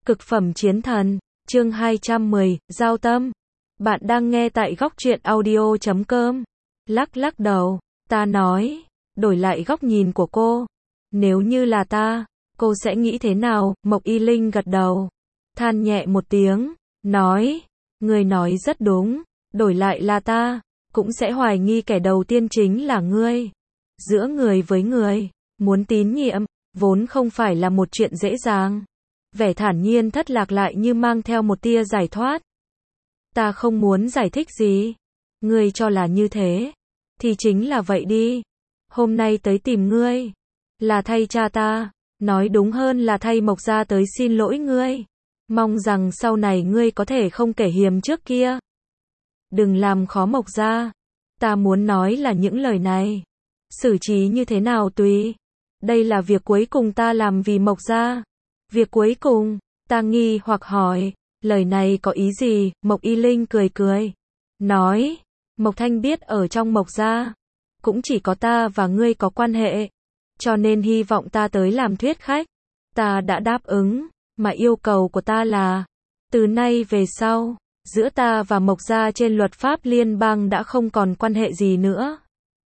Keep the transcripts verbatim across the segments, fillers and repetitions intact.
Cực phẩm chiến thần, chương hai trăm mười, giao tâm. Bạn đang nghe tại góc truyện audio chấm com. Lắc lắc đầu, ta nói, đổi lại góc nhìn của cô. Nếu như là ta, cô sẽ nghĩ thế nào? Mộc Y Linh gật đầu, than nhẹ một tiếng, nói, người nói rất đúng, đổi lại là ta, cũng sẽ hoài nghi kẻ đầu tiên chính là ngươi. Giữa người với người, muốn tín nhiệm, vốn không phải là một chuyện dễ dàng. Vẻ thản nhiên thất lạc lại như mang theo một tia giải thoát. Ta không muốn giải thích gì. Ngươi cho là như thế, thì chính là vậy đi. Hôm nay tới tìm ngươi, là thay cha ta, nói đúng hơn là thay Mộc gia tới xin lỗi ngươi. Mong rằng sau này ngươi có thể không kể hiềm trước kia. Đừng làm khó Mộc gia. Ta muốn nói là những lời này, xử trí như thế nào tùy. Đây là việc cuối cùng ta làm vì Mộc gia. Việc cuối cùng, ta nghi hoặc hỏi, lời này có ý gì? Mộc Y Linh cười cười, nói, Mộc Thanh biết ở trong Mộc gia, cũng chỉ có ta và ngươi có quan hệ, cho nên hy vọng ta tới làm thuyết khách. Ta đã đáp ứng, mà yêu cầu của ta là, từ nay về sau, giữa ta và Mộc gia trên luật pháp liên bang đã không còn quan hệ gì nữa.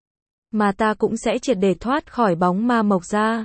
Mà ta cũng sẽ triệt để thoát khỏi bóng ma Mộc gia.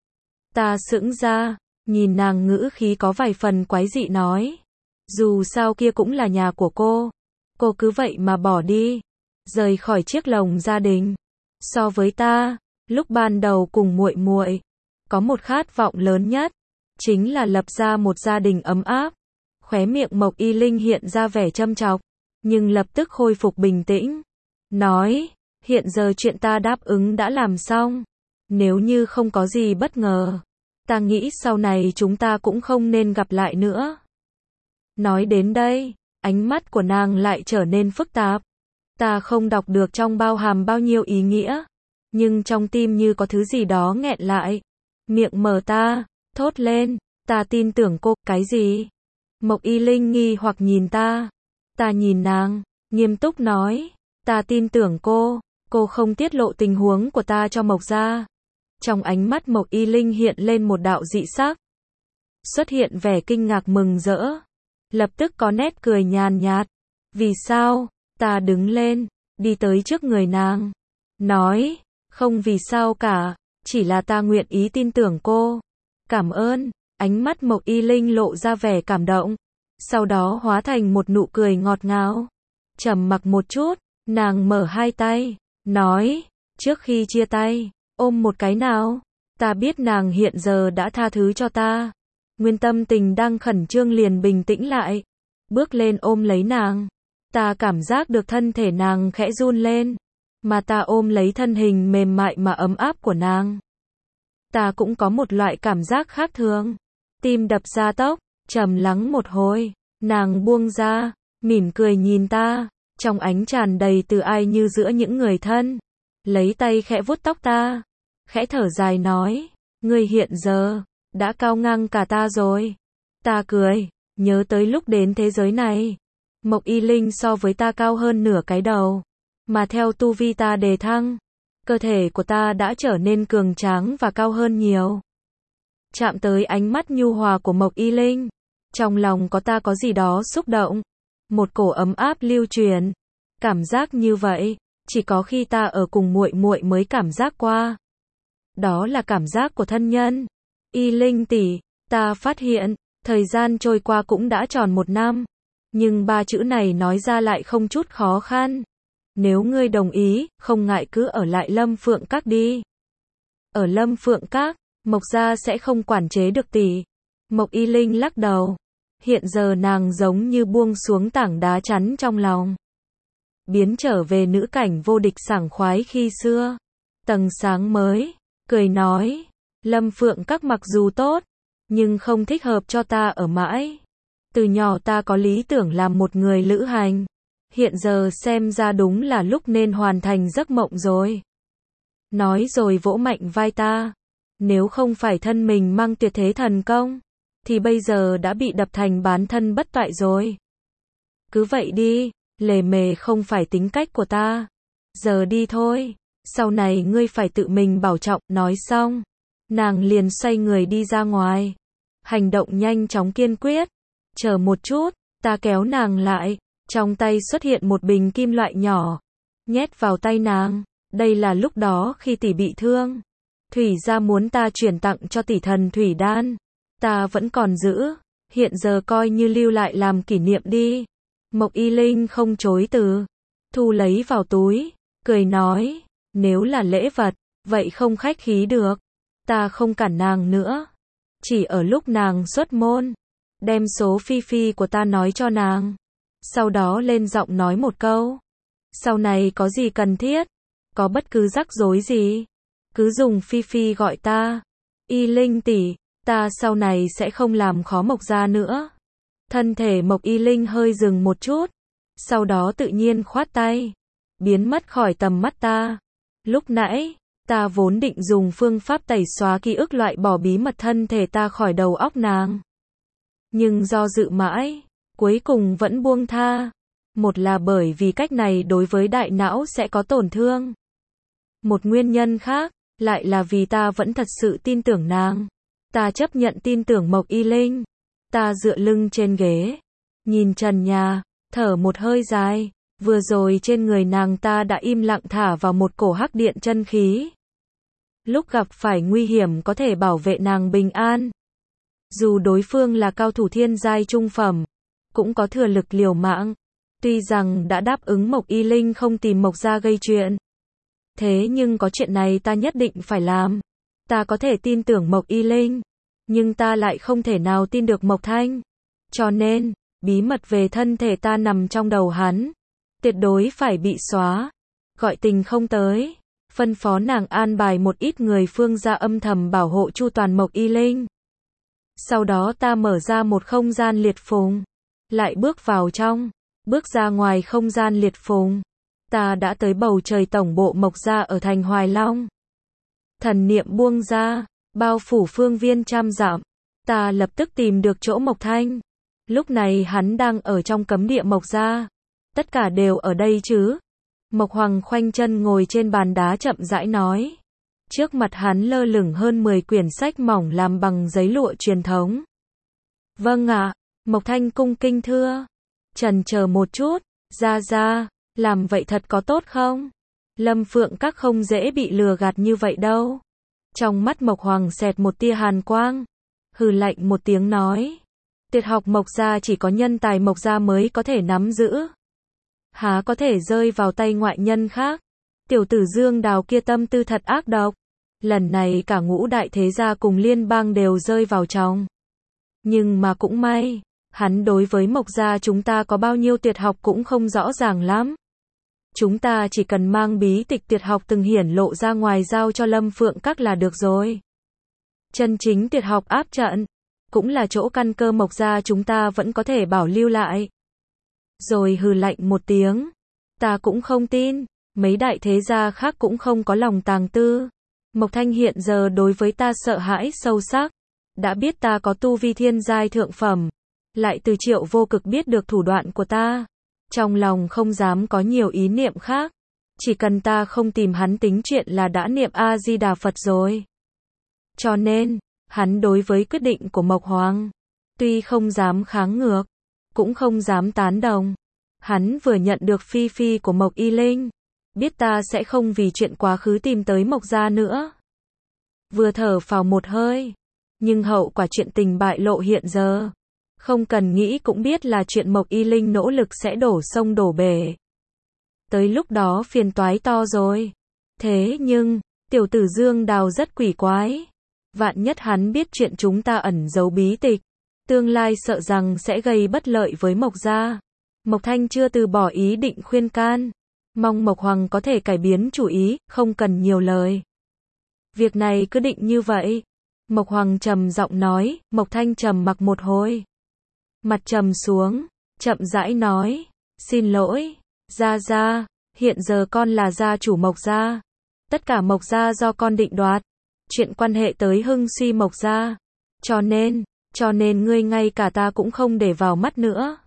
Ta sững ra, nhìn nàng ngữ khí có vài phần quái dị nói, dù sao kia cũng là nhà của cô, cô cứ vậy mà bỏ đi, rời khỏi chiếc lồng gia đình. So với ta, lúc ban đầu cùng muội muội, có một khát vọng lớn nhất, chính là lập ra một gia đình ấm áp. Khóe miệng Mộc Y Linh hiện ra vẻ châm chọc, nhưng lập tức khôi phục bình tĩnh, nói, hiện giờ chuyện ta đáp ứng đã làm xong, nếu như không có gì bất ngờ, ta nghĩ sau này chúng ta cũng không nên gặp lại nữa. Nói đến đây, ánh mắt của nàng lại trở nên phức tạp. Ta không đọc được trong bao hàm bao nhiêu ý nghĩa, nhưng trong tim như có thứ gì đó nghẹn lại. Miệng mở ta, thốt lên, ta tin tưởng cô. Cái gì? Mộc Y Linh nghi hoặc nhìn ta. Ta nhìn nàng, nghiêm túc nói, ta tin tưởng cô, cô không tiết lộ tình huống của ta cho Mộc gia. Trong ánh mắt Mộc Y Linh hiện lên một đạo dị sắc, xuất hiện vẻ kinh ngạc mừng rỡ, lập tức có nét cười nhàn nhạt. Vì sao? Ta đứng lên, đi tới trước người nàng, nói, không vì sao cả, chỉ là ta nguyện ý tin tưởng cô. Cảm ơn. Ánh mắt Mộc Y Linh lộ ra vẻ cảm động, sau đó hóa thành một nụ cười ngọt ngào. Trầm mặc một chút, nàng mở hai tay, nói, trước khi chia tay, ôm một cái nào. Ta biết nàng hiện giờ đã tha thứ cho ta. Nguyên tâm tình đang khẩn trương liền bình tĩnh lại, bước lên ôm lấy nàng. Ta cảm giác được thân thể nàng khẽ run lên, mà ta ôm lấy thân hình mềm mại mà ấm áp của nàng. Ta cũng có một loại cảm giác khác thường, tim đập gia tốc. Trầm lắng một hồi, nàng buông ra, mỉm cười nhìn ta, trong ánh tràn đầy từ ai như giữa những người thân. Lấy tay khẽ vuốt tóc ta, khẽ thở dài nói, ngươi hiện giờ đã cao ngang cả ta rồi. Ta cười, nhớ tới lúc đến thế giới này, Mộc Y Linh so với ta cao hơn nửa cái đầu, mà theo tu vi ta đề thăng, cơ thể của ta đã trở nên cường tráng và cao hơn nhiều. Chạm tới ánh mắt nhu hòa của Mộc Y Linh, trong lòng có ta có gì đó xúc động, một cổ ấm áp lưu truyền. Cảm giác như vậy, chỉ có khi ta ở cùng muội muội mới cảm giác qua. Đó là cảm giác của thân nhân. Y Linh tỷ, ta phát hiện, thời gian trôi qua cũng đã tròn một năm, nhưng ba chữ này nói ra lại không chút khó khăn. Nếu ngươi đồng ý, không ngại cứ ở lại Lâm Phượng Các đi. Ở Lâm Phượng Các, Mộc gia sẽ không quản chế được tỷ. Mộc Y Linh lắc đầu. Hiện giờ nàng giống như buông xuống tảng đá chắn trong lòng, biến trở về nữ cảnh vô địch sảng khoái khi xưa. Tầng sáng mới, cười nói, Lâm Phượng Các mặc dù tốt, nhưng không thích hợp cho ta ở mãi. Từ nhỏ ta có lý tưởng làm một người lữ hành, hiện giờ xem ra đúng là lúc nên hoàn thành giấc mộng rồi. Nói rồi vỗ mạnh vai ta, nếu không phải thân mình mang tuyệt thế thần công, thì bây giờ đã bị đập thành bán thân bất toại rồi. Cứ vậy đi, lề mề không phải tính cách của ta. Giờ đi thôi, sau này ngươi phải tự mình bảo trọng. Nói xong, nàng liền xoay người đi ra ngoài. hành động nhanh chóng kiên quyết. Chờ một chút, ta kéo nàng lại, trong tay xuất hiện một bình kim loại nhỏ, nhét vào tay nàng. Đây là lúc đó khi tỷ bị thương. Thủy gia muốn ta chuyển tặng cho tỷ thần thủy đan. Ta vẫn còn giữ, hiện giờ coi như lưu lại làm kỷ niệm đi. Mộc Y Linh không chối từ, thu lấy vào túi, cười nói, nếu là lễ vật, vậy không khách khí được. Ta không cản nàng nữa. Chỉ ở lúc nàng xuất môn, đem số phi phi của ta nói cho nàng. Sau đó lên giọng nói một câu. Sau này có gì cần thiết, có bất cứ rắc rối gì, cứ dùng phi phi gọi ta. Y Linh tỷ, ta sau này sẽ không làm khó Mộc gia nữa. Thân thể Mộc Y Linh hơi dừng một chút, sau đó tự nhiên khoát tay, biến mất khỏi tầm mắt ta. Lúc nãy, ta vốn định dùng phương pháp tẩy xóa ký ức loại bỏ bí mật thân thể ta khỏi đầu óc nàng. Nhưng do dự mãi, cuối cùng vẫn buông tha. Một là bởi vì cách này đối với đại não sẽ có tổn thương. Một nguyên nhân khác, lại là vì ta vẫn thật sự tin tưởng nàng. Ta chấp nhận tin tưởng Mộc Y Linh. Ta dựa lưng trên ghế, nhìn trần nhà, thở một hơi dài. Vừa rồi trên người nàng ta đã im lặng thả vào một cổ hắc điện chân khí. Lúc gặp phải nguy hiểm có thể bảo vệ nàng bình an. Dù đối phương là cao thủ thiên giai trung phẩm, cũng có thừa lực liều mạng. Tuy rằng đã đáp ứng Mộc Y Linh không tìm Mộc gia gây chuyện, thế nhưng có chuyện này ta nhất định phải làm. Ta có thể tin tưởng Mộc Y Linh, nhưng ta lại không thể nào tin được Mộc Thanh. Cho nên, bí mật về thân thể ta nằm trong đầu hắn, tuyệt đối phải bị xóa. Gọi Tình không tới, phân phó nàng an bài một ít người Phương gia âm thầm bảo hộ chu toàn Mộc Y Linh. Sau đó ta mở ra một không gian liệt phùng, lại bước vào trong, bước ra ngoài không gian liệt phùng. Ta đã tới bầu trời tổng bộ Mộc gia ở thành Hoài Long. Thần niệm buông ra, bao phủ phương viên trăm dặm. Ta lập tức tìm được chỗ Mộc Thanh. Lúc này hắn đang ở trong cấm địa Mộc gia. Tất cả đều ở đây chứ? Mộc Hoàng khoanh chân ngồi trên bàn đá chậm rãi nói. Trước mặt hắn lơ lửng hơn mười quyển sách mỏng làm bằng giấy lụa truyền thống. Vâng ạ, Mộc Thanh cung kinh thưa. Chần chờ một chút, ra ra, làm vậy thật có tốt không? Lâm Phượng Các không dễ bị lừa gạt như vậy đâu. Trong mắt Mộc Hoàng xẹt một tia hàn quang, hừ lạnh một tiếng nói. Tuyệt học Mộc gia chỉ có nhân tài Mộc gia mới có thể nắm giữ. Há có thể rơi vào tay ngoại nhân khác. Tiểu tử Dương Đào kia tâm tư thật ác độc. Lần này cả ngũ đại thế gia cùng liên bang đều rơi vào trong. Nhưng mà cũng may, hắn đối với Mộc gia chúng ta có bao nhiêu tuyệt học cũng không rõ ràng lắm. Chúng ta chỉ cần mang bí tịch tuyệt học từng hiển lộ ra ngoài giao cho Lâm Phượng Các là được rồi. Chân chính tuyệt học áp trận, cũng là chỗ căn cơ Mộc gia chúng ta vẫn có thể bảo lưu lại. Rồi hừ lạnh một tiếng. Ta cũng không tin, mấy đại thế gia khác cũng không có lòng tàng tư. Mộc Thanh hiện giờ đối với ta sợ hãi sâu sắc. Đã biết ta có tu vi thiên giai thượng phẩm. Lại từ Triệu Vô Cực biết được thủ đoạn của ta. Trong lòng không dám có nhiều ý niệm khác. Chỉ cần ta không tìm hắn tính chuyện là đã niệm A-di-đà Phật rồi. Cho nên, hắn đối với quyết định của Mộc Hoàng, tuy không dám kháng ngược, cũng không dám tán đồng. Hắn vừa nhận được phi phi của Mộc Y Linh, biết ta sẽ không vì chuyện quá khứ tìm tới Mộc gia nữa. Vừa thở phào một hơi, nhưng hậu quả chuyện tình bại lộ hiện giờ, không cần nghĩ cũng biết là chuyện Mộc Y Linh nỗ lực sẽ đổ sông đổ bể. Tới lúc đó phiền toái to rồi. Thế nhưng, tiểu tử Dương Đào rất quỷ quái. Vạn nhất hắn biết chuyện chúng ta ẩn giấu bí tịch, tương lai sợ rằng sẽ gây bất lợi với Mộc gia. Mộc Thanh chưa từ bỏ ý định khuyên can. Mong Mộc Hoàng có thể cải biến chủ ý, không cần nhiều lời. Việc này cứ định như vậy. Mộc Hoàng trầm giọng nói. Mộc Thanh trầm mặc một hồi, mặt trầm xuống, chậm rãi nói. Xin lỗi, gia gia, hiện giờ con là gia chủ Mộc gia. Tất cả Mộc gia do con định đoạt. Chuyện quan hệ tới hưng suy Mộc gia. Cho nên, cho nên ngươi ngay cả ta cũng không để vào mắt nữa.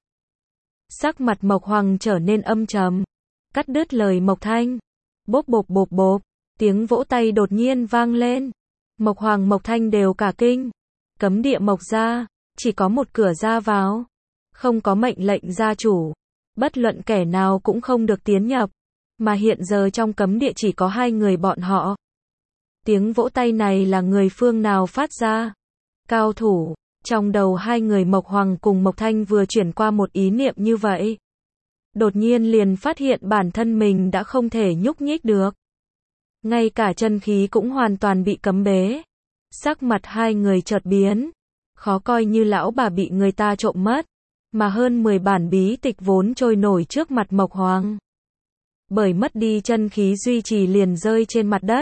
Sắc mặt Mộc Hoàng trở nên âm trầm. Cắt đứt lời Mộc Thanh. Bốp bộp bộp bộp, tiếng vỗ tay đột nhiên vang lên. Mộc Hoàng Mộc Thanh đều cả kinh. Cấm địa Mộc gia, chỉ có một cửa ra vào. Không có mệnh lệnh gia chủ. Bất luận kẻ nào cũng không được tiến nhập. Mà hiện giờ trong cấm địa chỉ có hai người bọn họ. Tiếng vỗ tay này là người phương nào phát ra? Cao thủ. Trong đầu hai người Mộc Hoàng cùng Mộc Thanh vừa chuyển qua một ý niệm như vậy. Đột nhiên liền phát hiện bản thân mình đã không thể nhúc nhích được. Ngay cả chân khí cũng hoàn toàn bị cấm bế. Sắc mặt hai người chợt biến. Khó coi như lão bà bị người ta trộm mất. Mà hơn mười bản bí tịch vốn trôi nổi trước mặt Mộc Hoàng. Bởi mất đi chân khí duy trì liền rơi trên mặt đất.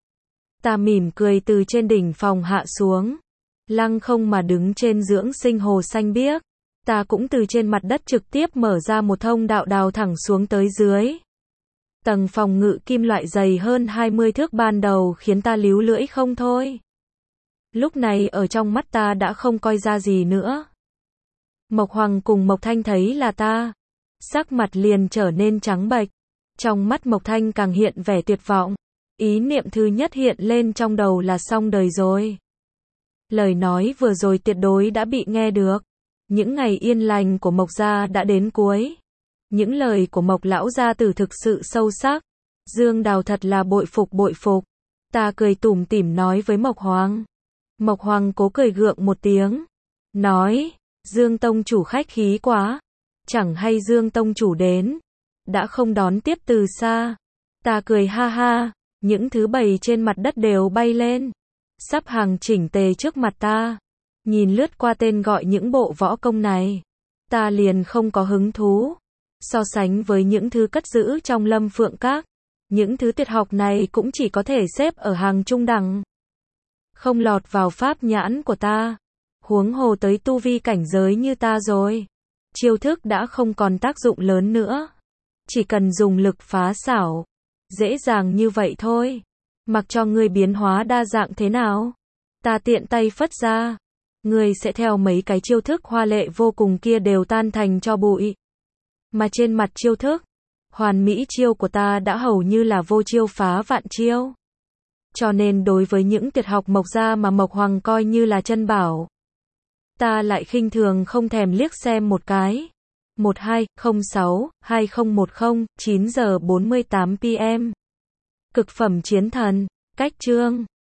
Ta mỉm cười từ trên đỉnh phòng hạ xuống. Lăng không mà đứng trên dưỡng sinh hồ xanh biếc. Ta cũng từ trên mặt đất trực tiếp mở ra một thông đạo đào thẳng xuống tới dưới. Tầng phòng ngự kim loại dày hơn hai mươi thước ban đầu khiến ta líu lưỡi không thôi. Lúc này ở trong mắt ta đã không coi ra gì nữa. Mộc Hoàng cùng Mộc Thanh thấy là ta. Sắc mặt liền trở nên trắng bệch. Trong mắt Mộc Thanh càng hiện vẻ tuyệt vọng. Ý niệm thứ nhất hiện lên trong đầu là xong đời rồi. Lời nói vừa rồi tuyệt đối đã bị nghe được. Những ngày yên lành của Mộc gia đã đến cuối. Những lời của Mộc lão gia tử thực sự sâu sắc. Dương Đào thật là bội phục bội phục. Ta cười tủm tỉm nói với Mộc Hoàng. Mộc Hoàng cố cười gượng một tiếng. Nói, Dương tông chủ khách khí quá. Chẳng hay Dương tông chủ đến. Đã không đón tiếp từ xa. Ta cười ha ha. Những thứ bày trên mặt đất đều bay lên. Sắp hàng chỉnh tề trước mặt ta. Nhìn lướt qua tên gọi những bộ võ công này. Ta liền không có hứng thú. So sánh với những thứ cất giữ trong Lâm Phượng Các. Những thứ tuyệt học này cũng chỉ có thể xếp ở hàng trung đẳng. Không lọt vào pháp nhãn của ta. Huống hồ tới tu vi cảnh giới như ta rồi. Chiêu thức đã không còn tác dụng lớn nữa. Chỉ cần dùng lực phá xảo. Dễ dàng như vậy thôi. Mặc cho ngươi biến hóa đa dạng thế nào. Ta tiện tay phất ra. Ngươi sẽ theo mấy cái chiêu thức hoa lệ vô cùng kia đều tan thành cho bụi. Mà trên mặt chiêu thức, hoàn mỹ chiêu của ta đã hầu như là vô chiêu phá vạn chiêu. Cho nên đối với những tuyệt học Mộc gia mà Mộc Hoàng coi như là chân bảo. Ta lại khinh thường không thèm liếc xem một cái. một hai không sáu hai không một không chín giờ bốn mươi tám p m Cực phẩm chiến thần, cách chương